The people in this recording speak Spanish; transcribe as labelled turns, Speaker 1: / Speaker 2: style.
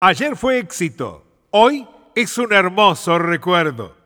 Speaker 1: Ayer fue éxito, hoy es un hermoso recuerdo.